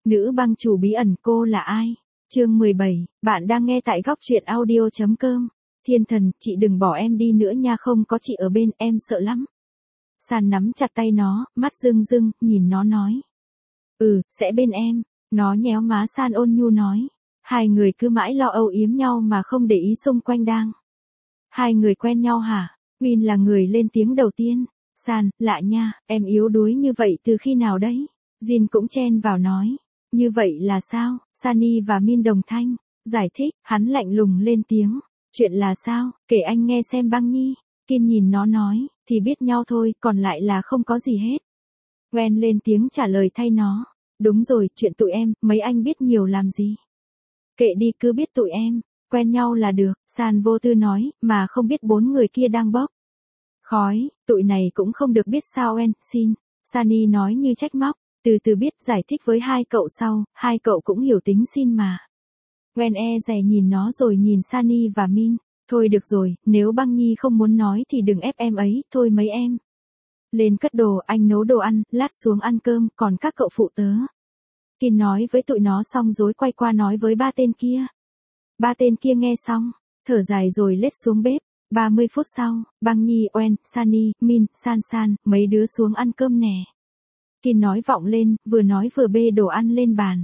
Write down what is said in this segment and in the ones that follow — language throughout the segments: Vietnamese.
Nữ bang chủ bí ẩn cô là ai? Chương 17, bạn đang nghe tại góc truyện audio.com. Thiên thần, chị đừng bỏ em đi nữa nha, không có chị ở bên em sợ lắm. San nắm chặt tay nó, mắt rưng rưng, nhìn nó nói. Sẽ bên em. Nó nhéo má San ôn nhu nói. Hai người cứ mãi lo âu yếm nhau mà không để ý xung quanh đang. Hai người quen nhau hả? Min là người lên tiếng đầu tiên. San, lạ nha, em yếu đuối như vậy từ khi nào đấy? Jin cũng chen vào nói. Như vậy là sao? Sunny và Min đồng thanh. Giải thích, hắn lạnh lùng lên tiếng. Chuyện là sao? Kể anh nghe xem băng nhi. Kin nhìn nó nói, thì biết nhau thôi, còn lại là không có gì hết. Gwen lên tiếng trả lời thay nó. Đúng rồi, chuyện tụi em, mấy anh biết nhiều làm gì? Kệ đi, cứ biết tụi em, quen nhau là được, San vô tư nói, mà không biết bốn người kia đang bốc khói, tụi này cũng không được biết sao en, xin. Sunny nói như trách móc, từ từ biết giải thích với hai cậu sau, hai cậu cũng hiểu tính xin mà. Gwen dè nhìn nó rồi nhìn Sunny và Min, thôi được rồi, nếu băng nhi không muốn nói thì đừng ép em ấy, thôi mấy em. Lên cất đồ, anh nấu đồ ăn, lát xuống ăn cơm, còn các cậu phụ tớ. Kin nói với tụi nó xong rồi quay qua nói với ba tên kia. Ba tên kia nghe xong, thở dài rồi lết xuống bếp. 30 phút sau, băng nhi, Oen, Sunny, Min, San, mấy đứa xuống ăn cơm nè. Kin nói vọng lên, vừa nói vừa bê đồ ăn lên bàn.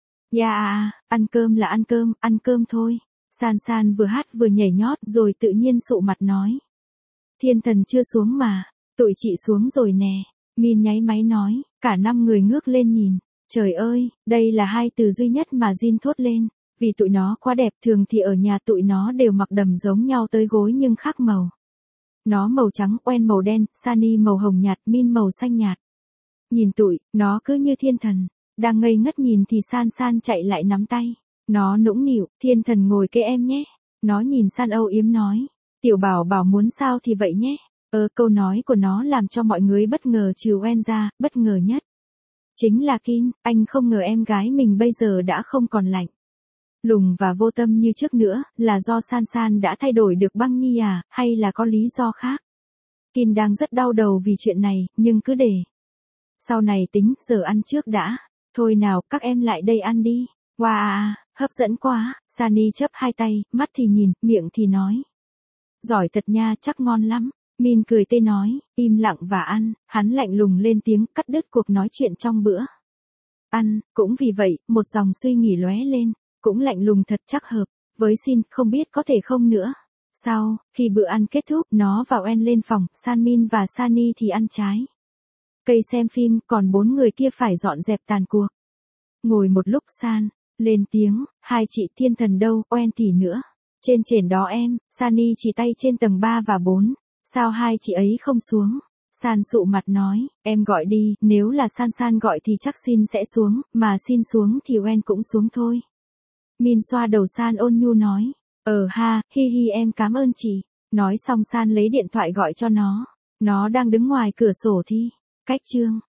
Ăn cơm là ăn cơm thôi. San vừa hát vừa nhảy nhót rồi tự nhiên sụ mặt nói. Thiên thần chưa xuống mà, tụi chị xuống rồi nè. Min nháy máy nói, cả 5 người ngước lên nhìn. Trời ơi, đây là hai từ duy nhất mà Jin thốt lên. Vì tụi nó quá đẹp, thường thì ở nhà tụi nó đều mặc đầm giống nhau tới gối nhưng khác màu. Nó màu trắng, Oen màu đen, Sunny màu hồng nhạt, Min màu xanh nhạt. Nhìn tụi, nó cứ như thiên thần. Đang ngây ngất nhìn thì San chạy lại nắm tay. Nó nũng nịu, thiên thần ngồi kê em nhé. Nó nhìn San âu yếm nói. Tiểu bảo bảo muốn sao thì vậy nhé. Câu nói của nó làm cho mọi người bất ngờ trừ Oen ra, bất ngờ nhất. Chính là Kin, anh không ngờ em gái mình bây giờ đã không còn lạnh lùng và vô tâm như trước nữa, là do San đã thay đổi được băng nhi à, hay là có lý do khác? Kin đang rất đau đầu vì chuyện này, nhưng cứ để sau này tính, giờ ăn trước đã. Thôi nào, các em lại đây ăn đi. Wow, hấp dẫn quá. Sunny chớp hai tay, mắt thì nhìn, miệng thì nói. Giỏi thật nha, chắc ngon lắm. Min cười tê nói, im lặng và ăn. Hắn lạnh lùng lên tiếng, cắt đứt cuộc nói chuyện trong bữa ăn. Cũng vì vậy, một dòng suy nghĩ lóe lên. Cũng lạnh lùng thật, chắc hợp với Sin, không biết có thể không nữa. Sau, khi bữa ăn kết thúc, nó và Oen lên phòng, Min và Sunny thì ăn trái cây xem phim, còn 4 người kia phải dọn dẹp tàn cuộc. Ngồi một lúc San lên tiếng, hai chị thiên thần đâu, Oen thì nữa. Trên đó em. Sunny chỉ tay trên tầng 3 và 4. Sao hai chị ấy không xuống? San sụ mặt nói, em gọi đi, nếu là San gọi thì chắc Sin sẽ xuống, mà Sin xuống thì Oen cũng xuống thôi. Min xoa đầu San ôn nhu nói. Hi em cảm ơn chị. Nói xong San lấy điện thoại gọi cho nó. Nó đang đứng ngoài cửa sổ thi cách chương.